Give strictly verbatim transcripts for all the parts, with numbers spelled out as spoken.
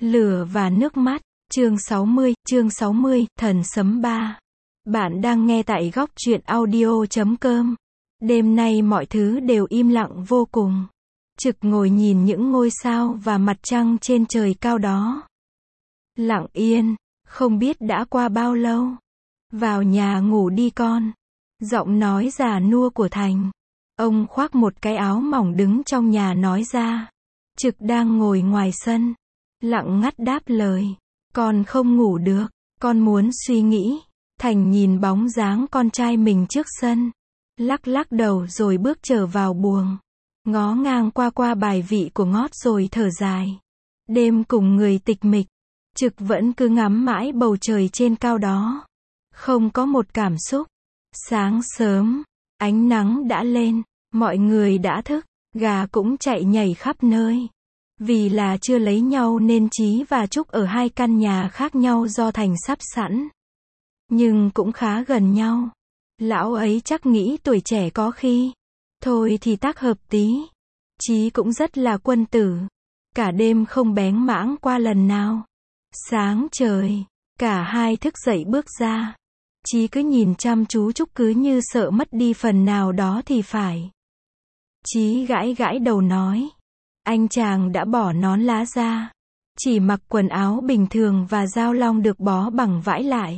Lửa và nước mắt, chương sáu mươi, chương sáu mươi, thần sấm ba. Bạn đang nghe tại góc truyện audio chấm com. Đêm nay mọi thứ đều im lặng vô cùng. Trực ngồi nhìn những ngôi sao và mặt trăng trên trời cao đó. Lặng yên, không biết đã qua bao lâu. Vào nhà ngủ đi con. Giọng nói già nua của Thành. Ông khoác một cái áo mỏng đứng trong nhà nói ra. Trực đang ngồi ngoài sân. Lặng ngắt đáp lời. Con không ngủ được, con muốn suy nghĩ. Thành nhìn bóng dáng con trai mình trước sân. Lắc lắc đầu rồi bước trở vào buồng. Ngó ngang qua qua bài vị của ngót rồi thở dài. Đêm cùng người tịch mịch. Trực vẫn cứ ngắm mãi bầu trời trên cao đó. Không có một cảm xúc. Sáng sớm, ánh nắng đã lên, mọi người đã thức, gà cũng chạy nhảy khắp nơi. Vì là chưa lấy nhau nên Chí và Trúc ở hai căn nhà khác nhau do Thành sắp sẵn. Nhưng cũng khá gần nhau. Lão ấy chắc nghĩ tuổi trẻ có khi. Thôi thì tác hợp tí. Chí cũng rất là quân tử. Cả đêm không bén mãng qua lần nào. Sáng trời, cả hai thức dậy bước ra. Chí cứ nhìn chăm chú Trúc cứ như sợ mất đi phần nào đó thì phải. Chí gãi gãi đầu nói. Anh chàng đã bỏ nón lá ra. Chỉ mặc quần áo bình thường và dao long được bó bằng vải lại.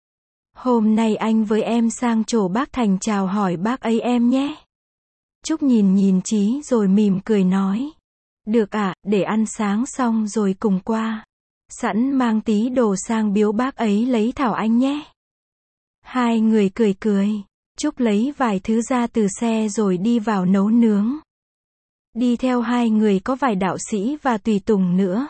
Hôm nay anh với em sang chỗ bác Thành chào hỏi bác ấy em nhé. Trúc nhìn nhìn Chí rồi mỉm cười nói. Được ạ, à, để ăn sáng xong rồi cùng qua. Sẵn mang tí đồ sang biếu bác ấy lấy thảo anh nhé. Hai người cười cười. Trúc lấy vài thứ ra từ xe rồi đi vào nấu nướng. Đi theo hai người có vài đạo sĩ và tùy tùng nữa.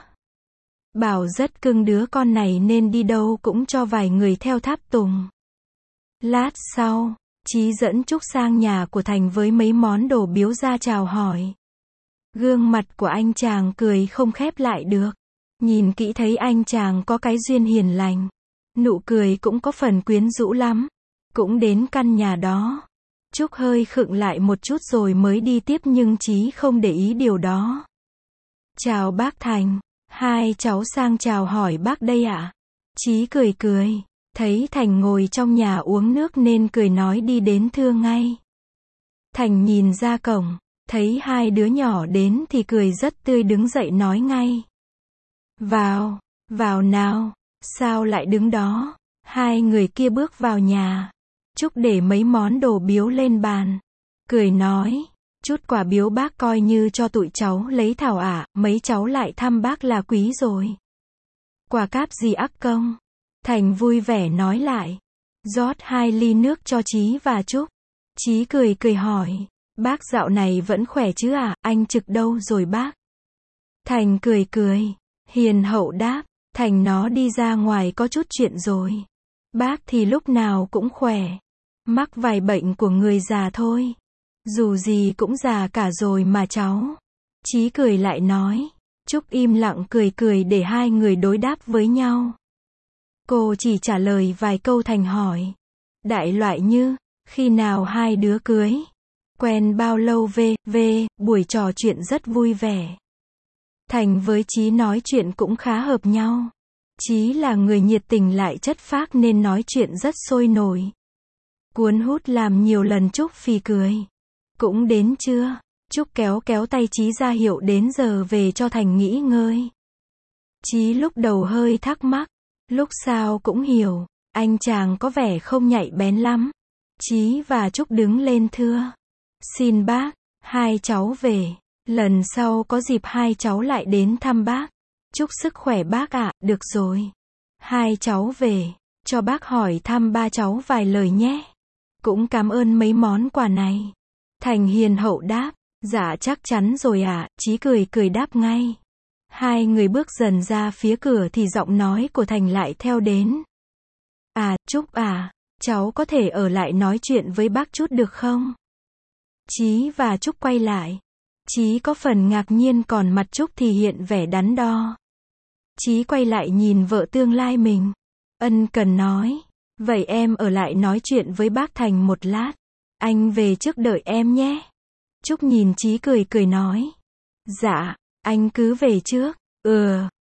Bảo rất cưng đứa con này nên đi đâu cũng cho vài người theo tháp tùng. Lát sau, Chí dẫn Trúc sang nhà của Thành với mấy món đồ biếu ra chào hỏi. Gương mặt của anh chàng cười không khép lại được. Nhìn kỹ thấy anh chàng có cái duyên hiền lành. Nụ cười cũng có phần quyến rũ lắm. Cũng đến căn nhà đó. Trúc hơi khựng lại một chút rồi mới đi tiếp nhưng Chí không để ý điều đó. Chào bác Thành. Hai cháu sang chào hỏi bác đây ạ. À? Chí cười cười. Thấy Thành ngồi trong nhà uống nước nên cười nói đi đến thưa ngay. Thành nhìn ra cổng. Thấy hai đứa nhỏ đến thì cười rất tươi đứng dậy nói ngay. Vào, vào nào. Sao lại đứng đó? Hai người kia bước vào nhà. Trúc để mấy món đồ biếu lên bàn. Cười nói. Chút quà biếu bác coi như cho tụi cháu lấy thảo ạ, à, mấy cháu lại thăm bác là quý rồi. Quà cáp gì ác công? Thành vui vẻ nói lại. Rót hai ly nước cho Chí và Trúc. Chí cười cười hỏi. Bác dạo này vẫn khỏe chứ à, anh Trực đâu rồi bác? Thành cười cười. Hiền hậu đáp. Thành nó đi ra ngoài có chút chuyện rồi. Bác thì lúc nào cũng khỏe. Mắc vài bệnh của người già thôi. Dù gì cũng già cả rồi mà cháu. Chí cười lại nói. Trúc im lặng cười cười để hai người đối đáp với nhau. Cô chỉ trả lời vài câu Thành hỏi. Đại loại như, khi nào hai đứa cưới? Quen bao lâu về, về, buổi trò chuyện rất vui vẻ. Thành với Chí nói chuyện cũng khá hợp nhau. Chí là người nhiệt tình lại chất phác nên nói chuyện rất sôi nổi. Cuốn hút làm nhiều lần Trúc phì cười. Cũng đến trưa, Trúc kéo kéo tay Chí ra hiệu đến giờ về cho Thành nghỉ ngơi. Chí lúc đầu hơi thắc mắc, lúc sau cũng hiểu, anh chàng có vẻ không nhạy bén lắm. Chí và Trúc đứng lên thưa. Xin bác, hai cháu về, lần sau có dịp hai cháu lại đến thăm bác. Chúc sức khỏe bác ạ, à, được rồi. Hai cháu về, cho bác hỏi thăm ba cháu vài lời nhé. Cũng cảm ơn mấy món quà này. Thành hiền hậu đáp, dạ chắc chắn rồi ạ, à. Chí cười cười đáp ngay. Hai người bước dần ra phía cửa thì giọng nói của Thành lại theo đến. À, Trúc à, cháu có thể ở lại nói chuyện với bác chút được không? Chí và Trúc quay lại. Chí có phần ngạc nhiên còn mặt Trúc thì hiện vẻ đắn đo. Chí quay lại nhìn vợ tương lai mình. Ân cần nói. Vậy em ở lại nói chuyện với bác Thành một lát. Anh về trước đợi em nhé. Trúc nhìn Chí cười cười nói. Dạ, anh cứ về trước. Ừ.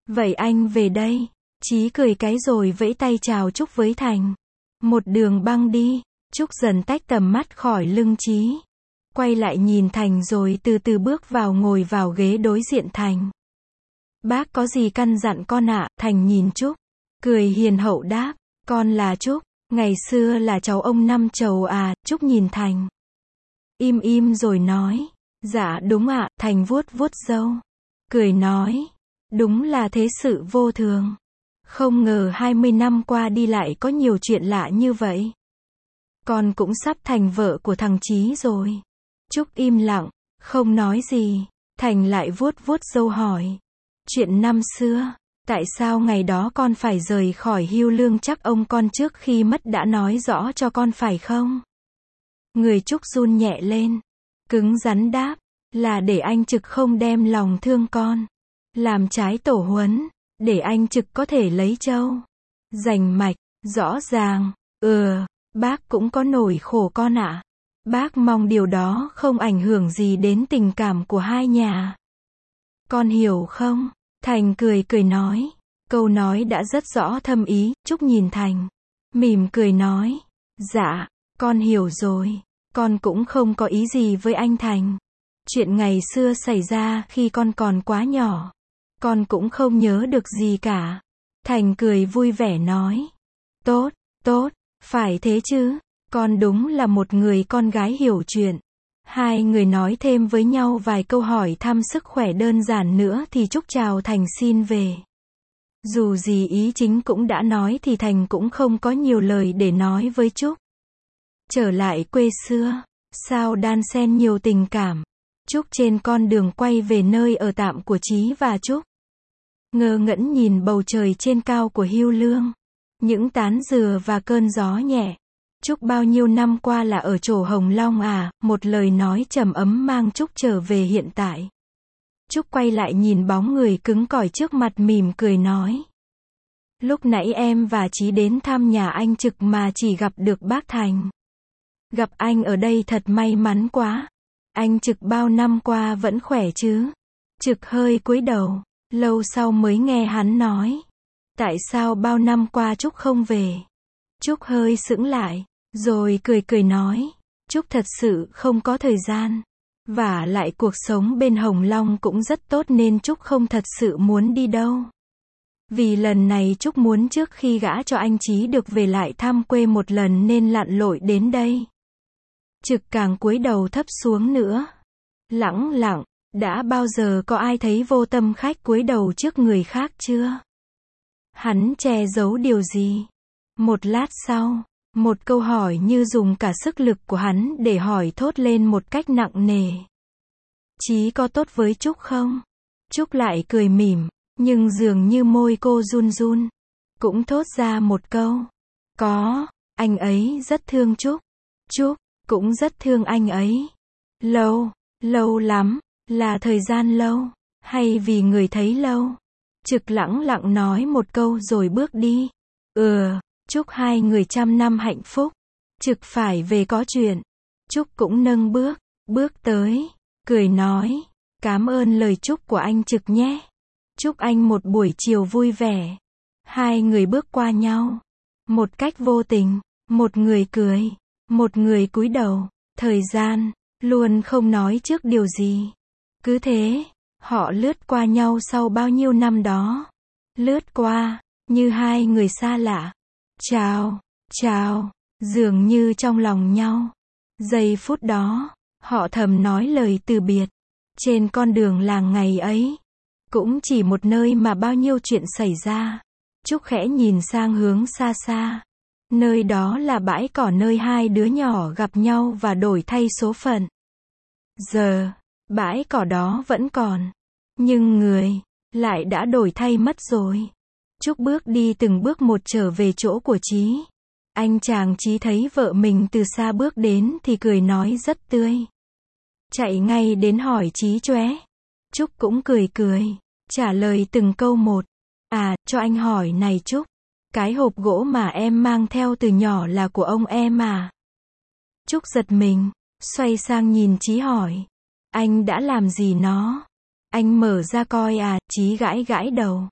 Vậy anh về đây. Chí cười cái rồi vẫy tay chào Trúc với Thành. Một đường băng đi. Trúc dần tách tầm mắt khỏi lưng Chí. Quay lại nhìn Thành rồi từ từ bước vào ngồi vào ghế đối diện Thành. Bác có gì căn dặn con ạ? Thành nhìn Trúc. Cười hiền hậu đáp. Con là Trúc. Ngày xưa là cháu ông Năm Chầu à? Trúc nhìn Thành. Im im rồi nói. Dạ đúng ạ. Thành vuốt vuốt râu. Cười nói. Đúng là thế sự vô thường. Không ngờ hai mươi năm qua đi lại có nhiều chuyện lạ như vậy. Con cũng sắp thành vợ của thằng Chí rồi. Trúc im lặng, không nói gì. Thành lại vuốt vuốt râu hỏi. Chuyện năm xưa, tại sao ngày đó con phải rời khỏi Hưu Lương? Chắc ông con trước khi mất đã nói rõ cho con phải không? Người Trúc run nhẹ lên. Cứng rắn đáp. Là để anh Trực không đem lòng thương con. Làm trái tổ huấn. Để anh Trực có thể lấy trâu. Rành mạch, rõ ràng. Ừ, bác cũng có nỗi khổ con ạ. Bác mong điều đó không ảnh hưởng gì đến tình cảm của hai nhà. Con hiểu không? Thành cười cười nói. Câu nói đã rất rõ thâm ý. Trúc nhìn Thành. Mỉm cười nói. Dạ, con hiểu rồi. Con cũng không có ý gì với anh Thành. Chuyện ngày xưa xảy ra khi con còn quá nhỏ. Con cũng không nhớ được gì cả. Thành cười vui vẻ nói. Tốt, tốt, phải thế chứ. Con đúng là một người con gái hiểu chuyện. Hai người nói thêm với nhau vài câu hỏi thăm sức khỏe đơn giản nữa thì Trúc chào Thành xin về. Dù gì ý chính cũng đã nói thì Thành cũng không có nhiều lời để nói với Trúc. Trở lại quê xưa, sao đan xen nhiều tình cảm. Trúc trên con đường quay về nơi ở tạm của Chí và Trúc. Ngơ ngẩn nhìn bầu trời trên cao của Hưu Lương. Những tán dừa và cơn gió nhẹ. Trúc bao nhiêu năm qua là ở chỗ Hồng Long à? Một lời nói trầm ấm mang Trúc trở về hiện tại. Trúc quay lại nhìn bóng người cứng cỏi trước mặt mỉm cười nói. Lúc nãy em và Chí đến thăm nhà anh Trực mà chỉ gặp được bác Thành. Gặp anh ở đây thật may mắn quá. Anh Trực bao năm qua vẫn khỏe chứ? Trực hơi cúi đầu, lâu sau mới nghe hắn nói. Tại sao bao năm qua Trúc không về? Trúc hơi sững lại, rồi cười cười nói. Trúc thật sự không có thời gian. Và lại cuộc sống bên Hồng Long cũng rất tốt nên Trúc không thật sự muốn đi đâu. Vì lần này Trúc muốn trước khi gả cho anh Chí được về lại thăm quê một lần nên lặn lội đến đây. Trực càng cúi đầu thấp xuống nữa. Lẳng lặng, đã bao giờ có ai thấy vô tâm khách cúi đầu trước người khác chưa? Hắn che giấu điều gì? Một lát sau, một câu hỏi như dùng cả sức lực của hắn để hỏi thốt lên một cách nặng nề. Chí có tốt với Trúc không? Trúc lại cười mỉm, nhưng dường như môi cô run run. Cũng thốt ra một câu. Có, anh ấy rất thương Trúc. Trúc cũng rất thương anh ấy. Lâu, lâu lắm, là thời gian lâu, hay vì người thấy lâu? Trực lẳng lặng nói một câu rồi bước đi. Ừ, chúc hai người trăm năm hạnh phúc. Trực phải về có chuyện. Trúc cũng nâng bước, bước tới, cười nói. Cảm ơn lời chúc của anh Trực nhé. Chúc anh một buổi chiều vui vẻ. Hai người bước qua nhau. Một cách vô tình, một người cười, một người cúi đầu. Thời gian, luôn không nói trước điều gì. Cứ thế, họ lướt qua nhau sau bao nhiêu năm đó. Lướt qua, như hai người xa lạ. Chào, chào, dường như trong lòng nhau. Giây phút đó, họ thầm nói lời từ biệt. Trên con đường làng ngày ấy, cũng chỉ một nơi mà bao nhiêu chuyện xảy ra. Trúc khẽ nhìn sang hướng xa xa. Nơi đó là bãi cỏ nơi hai đứa nhỏ gặp nhau và đổi thay số phận. Giờ, bãi cỏ đó vẫn còn. Nhưng người, lại đã đổi thay mất rồi. Trúc bước đi từng bước một trở về chỗ của Chí. Anh chàng Chí thấy vợ mình từ xa bước đến thì cười nói rất tươi. Chạy ngay đến hỏi Chí chóe. Trúc cũng cười cười, trả lời từng câu một. À, cho anh hỏi này Trúc. Cái hộp gỗ mà em mang theo từ nhỏ là của ông em à? Trúc giật mình, xoay sang nhìn Chí hỏi. Anh đã làm gì nó? Anh mở ra coi à? Chí gãi gãi đầu.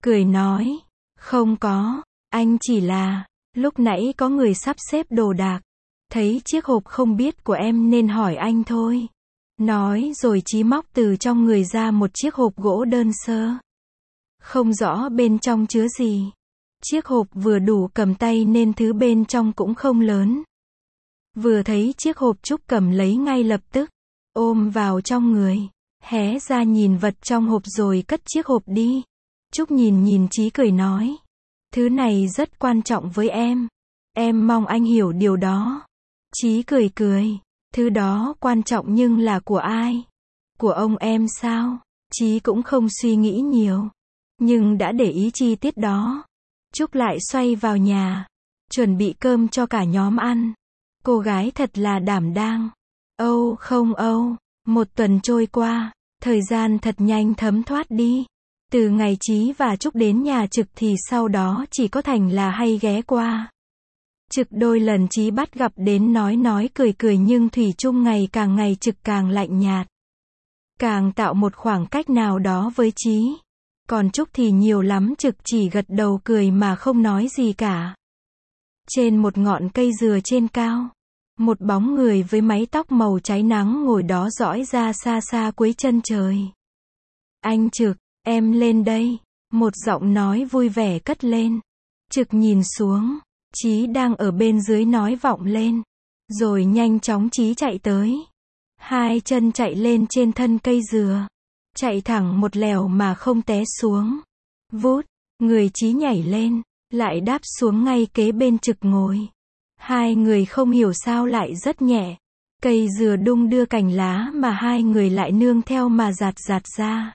cười nói, không có, anh chỉ là, lúc nãy có người sắp xếp đồ đạc, thấy chiếc hộp không biết của em nên hỏi anh thôi. Nói rồi Chí móc từ trong người ra một chiếc hộp gỗ đơn sơ. Không rõ bên trong chứa gì. Chiếc hộp vừa đủ cầm tay nên thứ bên trong cũng không lớn. Vừa thấy chiếc hộp Trúc cầm lấy ngay lập tức, ôm vào trong người, hé ra nhìn vật trong hộp rồi cất chiếc hộp đi. Trúc nhìn nhìn Chí cười nói, thứ này rất quan trọng với em. Em mong anh hiểu điều đó. Chí cười cười, thứ đó quan trọng nhưng là của ai? Của ông em sao? Chí cũng không suy nghĩ nhiều, nhưng đã để ý chi tiết đó. Trúc lại xoay vào nhà, chuẩn bị cơm cho cả nhóm ăn. Cô gái thật là đảm đang. Âu không âu, một tuần trôi qua, thời gian thật nhanh thấm thoát đi. Từ ngày Chí và Trúc đến nhà Trực thì sau đó chỉ có Thành là hay ghé qua. Trực đôi lần Chí bắt gặp đến nói nói cười cười nhưng thủy chung ngày càng ngày Trực càng lạnh nhạt. Càng tạo một khoảng cách nào đó với Chí. Còn Trúc thì nhiều lắm Trực chỉ gật đầu cười mà không nói gì cả. Trên một ngọn cây dừa trên cao, một bóng người với mái tóc màu cháy nắng ngồi đó dõi ra xa xa cuối chân trời. Anh Trực, em lên đây. Một giọng nói vui vẻ cất lên. Trực nhìn xuống. Chí đang ở bên dưới nói vọng lên. Rồi nhanh chóng Chí chạy tới. Hai chân chạy lên trên thân cây dừa. Chạy thẳng một lèo mà không té xuống. Vút, người Chí nhảy lên, lại đáp xuống ngay kế bên Trực ngồi. Hai người không hiểu sao lại rất nhẹ. Cây dừa đung đưa cành lá mà hai người lại nương theo mà giạt giạt ra.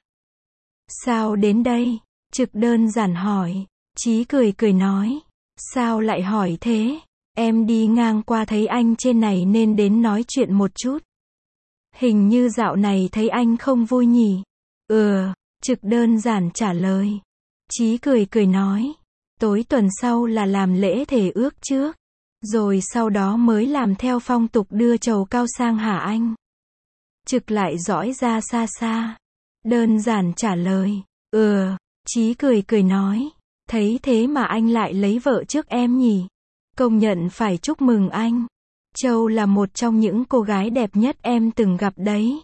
Sao đến đây? Trực đơn giản hỏi. Chí cười cười nói. Sao lại hỏi thế? Em đi ngang qua thấy anh trên này nên đến nói chuyện một chút. Hình như dạo này thấy anh không vui nhỉ? Ừ, Trực đơn giản trả lời. Chí cười cười nói. Tối tuần sau là làm lễ thề ước trước. Rồi sau đó mới làm theo phong tục đưa trầu cao sang hả anh? Trực lại dõi ra xa xa. Đơn giản trả lời. Ừ, Chí cười cười nói. Thấy thế mà anh lại lấy vợ trước em nhỉ? Công nhận phải chúc mừng anh. Châu là một trong những cô gái đẹp nhất em từng gặp đấy.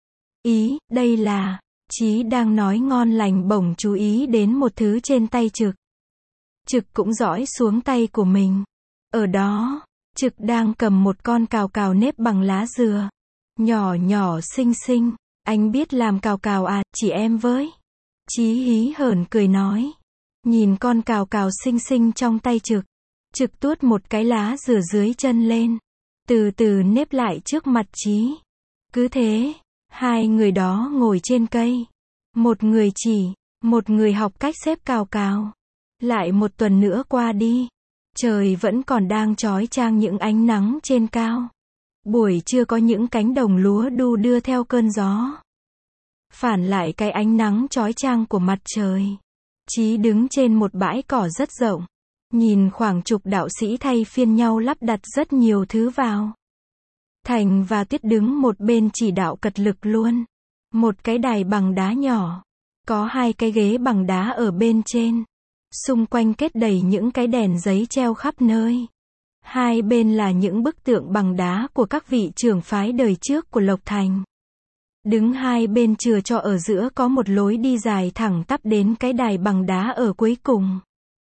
Ý, đây là... Chí đang nói ngon lành bỗng chú ý đến một thứ trên tay Trực. Trực cũng dõi xuống tay của mình. Ở đó, Trực đang cầm một con cào cào nếp bằng lá dừa. Nhỏ nhỏ xinh xinh. Anh biết làm cào cào à, chỉ em với. Chí hí hởn cười nói. Nhìn con cào cào xinh xinh trong tay Trực. Trực tuốt một cái lá dừa dưới chân lên. Từ từ nếp lại trước mặt Chí. Cứ thế, hai người đó ngồi trên cây. Một người chỉ, một người học cách xếp cào cào. Lại một tuần nữa qua đi. Trời vẫn còn đang chói chang những ánh nắng trên cao. Buổi trưa có những cánh đồng lúa đu đưa theo cơn gió. Phản lại cái ánh nắng chói chang của mặt trời. Chí đứng trên một bãi cỏ rất rộng. Nhìn khoảng chục đạo sĩ thay phiên nhau lắp đặt rất nhiều thứ vào. Thành và Tuyết đứng một bên chỉ đạo cật lực luôn. Một cái đài bằng đá nhỏ. Có hai cái ghế bằng đá ở bên trên. Xung quanh kết đầy những cái đèn giấy treo khắp nơi. Hai bên là những bức tượng bằng đá của các vị trưởng phái đời trước của Lộc Thành. Đứng hai bên chừa cho ở giữa có một lối đi dài thẳng tắp đến cái đài bằng đá ở cuối cùng.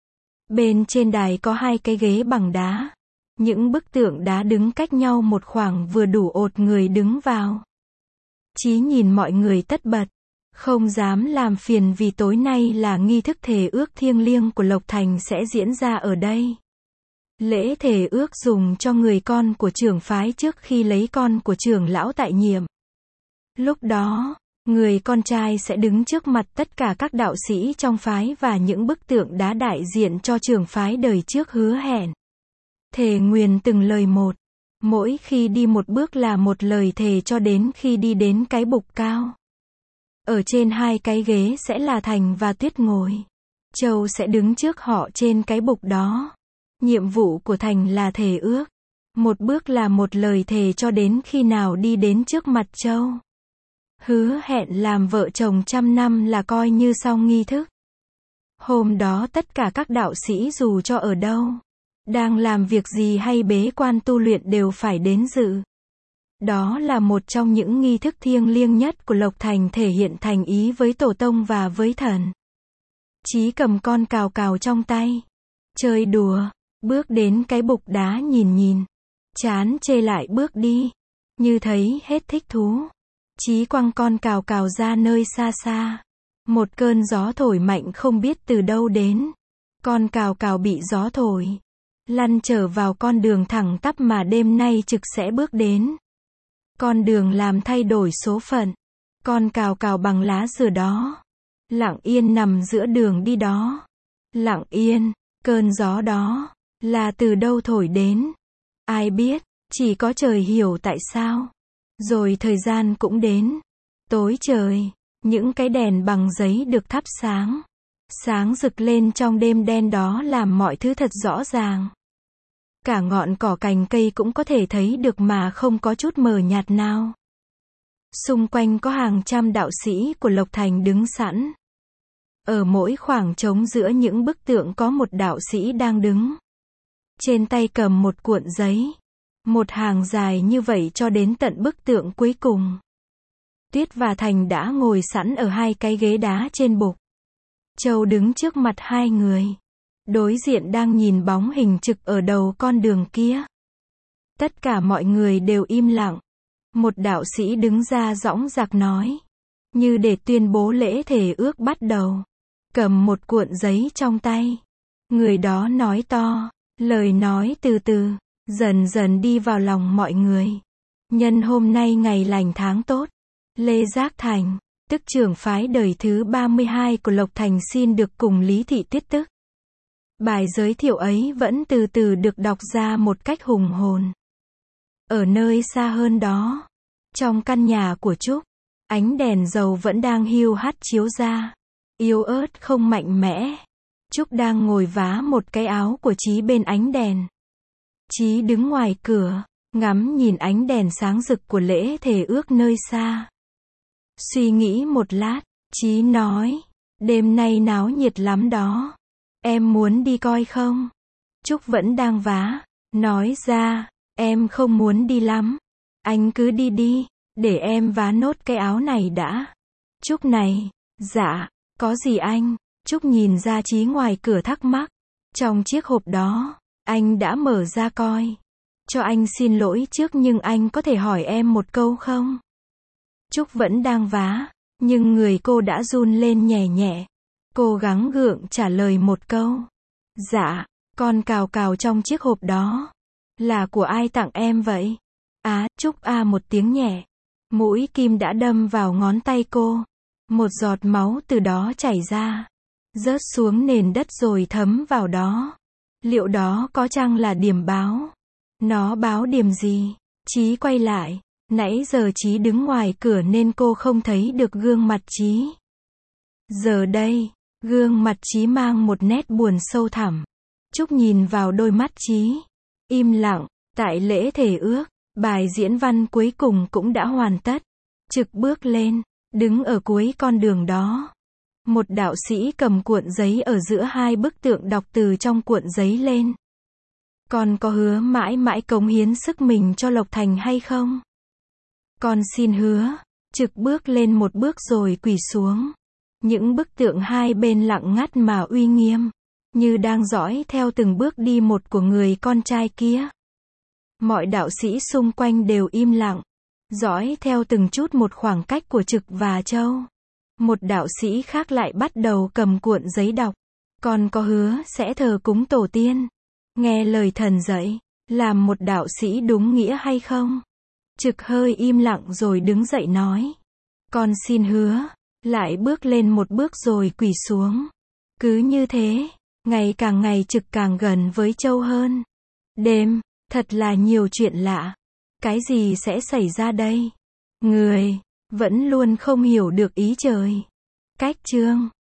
Bên trên đài có hai cái ghế bằng đá. Những bức tượng đá đứng cách nhau một khoảng vừa đủ ột người đứng vào. Chí nhìn mọi người tất bật. Không dám làm phiền vì tối nay là nghi thức thề ước thiêng liêng của Lộc Thành sẽ diễn ra ở đây. Lễ thề ước dùng cho người con của trưởng phái trước khi lấy con của trưởng lão tại nhiệm. Lúc đó, người con trai sẽ đứng trước mặt tất cả các đạo sĩ trong phái và những bức tượng đá đại diện cho trưởng phái đời trước hứa hẹn. Thề nguyền từng lời một. Mỗi khi đi một bước là một lời thề cho đến khi đi đến cái bục cao. Ở trên hai cái ghế sẽ là Thành và Tuyết ngồi. Châu sẽ đứng trước họ trên cái bục đó. Nhiệm vụ của Thành là thề ước. Một bước là một lời thề cho đến khi nào đi đến trước mặt Châu. Hứa hẹn làm vợ chồng trăm năm là coi như xong nghi thức. Hôm đó tất cả các đạo sĩ dù cho ở đâu, đang làm việc gì hay bế quan tu luyện đều phải đến dự. Đó là một trong những nghi thức thiêng liêng nhất của Lộc Thành, thể hiện thành ý với tổ tông và với thần. Chí cầm con cào cào trong tay, chơi đùa, bước đến cái bục đá nhìn nhìn, chán chê lại bước đi, như thấy hết thích thú. Chí quăng con cào cào ra nơi xa xa. Một cơn gió thổi mạnh không biết từ đâu đến. Con cào cào bị gió thổi, lăn trở vào con đường thẳng tắp mà đêm nay Trực sẽ bước đến. Con đường làm thay đổi số phận. Con cào cào bằng lá dừa đó, lặng yên nằm giữa đường đi đó. Lặng yên, cơn gió đó, là từ đâu thổi đến? Ai biết, chỉ có trời hiểu tại sao. Rồi thời gian cũng đến. Tối trời, những cái đèn bằng giấy được thắp sáng. Sáng rực lên trong đêm đen đó làm mọi thứ thật rõ ràng. Cả ngọn cỏ cành cây cũng có thể thấy được mà không có chút mờ nhạt nào. Xung quanh có hàng trăm đạo sĩ của Lộc Thành đứng sẵn. Ở mỗi khoảng trống giữa những bức tượng có một đạo sĩ đang đứng. Trên tay cầm một cuộn giấy. Một hàng dài như vậy cho đến tận bức tượng cuối cùng. Tuyết và Thành đã ngồi sẵn ở hai cái ghế đá trên bục. Châu đứng trước mặt hai người. Đối diện đang nhìn bóng hình Trực ở đầu con đường kia. Tất cả mọi người đều im lặng. Một đạo sĩ đứng ra dõng dạc nói, như để tuyên bố lễ thể ước bắt đầu. Cầm một cuộn giấy trong tay. Người đó nói to, lời nói từ từ, dần dần đi vào lòng mọi người. Nhân hôm nay ngày lành tháng tốt, Lê Giác Thành, tức trưởng phái đời thứ ba mươi hai của Lộc Thành xin được cùng Lý Thị Tuyết tức. Bài giới thiệu ấy vẫn từ từ được đọc ra một cách hùng hồn. Ở nơi xa hơn đó, trong căn nhà của Trúc, ánh đèn dầu vẫn đang hiu hắt chiếu ra, yếu ớt không mạnh mẽ. Trúc đang ngồi vá một cái áo của Chí bên ánh đèn. Chí đứng ngoài cửa, ngắm nhìn ánh đèn sáng rực của lễ thể ước nơi xa. Suy nghĩ một lát, Chí nói, đêm nay náo nhiệt lắm đó. Em muốn đi coi không? Trúc vẫn đang vá, nói ra, em không muốn đi lắm. Anh cứ đi đi, để em vá nốt cái áo này đã. Trúc này, dạ, có gì anh? Trúc nhìn ra Chí ngoài cửa thắc mắc. Trong chiếc hộp đó, anh đã mở ra coi. Cho anh xin lỗi trước nhưng anh có thể hỏi em một câu không? Trúc vẫn đang vá, nhưng người cô đã run lên nhẹ nhẹ. Cô gắng gượng trả lời một câu. Dạ, con cào cào trong chiếc hộp đó. Là của ai tặng em vậy? Á, Trúc a một tiếng nhẹ. Mũi kim đã đâm vào ngón tay cô. Một giọt máu từ đó chảy ra. Rớt xuống nền đất rồi thấm vào đó. Liệu đó có chăng là điểm báo? Nó báo điểm gì? Chí quay lại. Nãy giờ Chí đứng ngoài cửa nên cô không thấy được gương mặt Chí. Giờ đây, gương mặt Chí mang một nét buồn sâu thẳm. Trúc nhìn vào đôi mắt Chí. Im lặng, tại lễ thể ước, bài diễn văn cuối cùng cũng đã hoàn tất. Trực bước lên, đứng ở cuối con đường đó. Một đạo sĩ cầm cuộn giấy ở giữa hai bức tượng đọc từ trong cuộn giấy lên. Con có hứa mãi mãi cống hiến sức mình cho Lộc Thành hay không? Con xin hứa. Trực bước lên một bước rồi quỳ xuống. Những bức tượng hai bên lặng ngắt mà uy nghiêm, như đang dõi theo từng bước đi một của người con trai kia. Mọi đạo sĩ xung quanh đều im lặng, dõi theo từng chút một khoảng cách của Trực và Châu. Một đạo sĩ khác lại bắt đầu cầm cuộn giấy đọc. Con có hứa sẽ thờ cúng tổ tiên, nghe lời thần dạy, làm một đạo sĩ đúng nghĩa hay không? Trực hơi im lặng rồi đứng dậy nói. Con xin hứa. Lại bước lên một bước rồi quỳ xuống. Cứ như thế, ngày càng ngày Trực càng gần với Châu hơn. Đêm, thật là nhiều chuyện lạ. Cái gì sẽ xảy ra đây? Người, vẫn luôn không hiểu được ý trời. Cách chương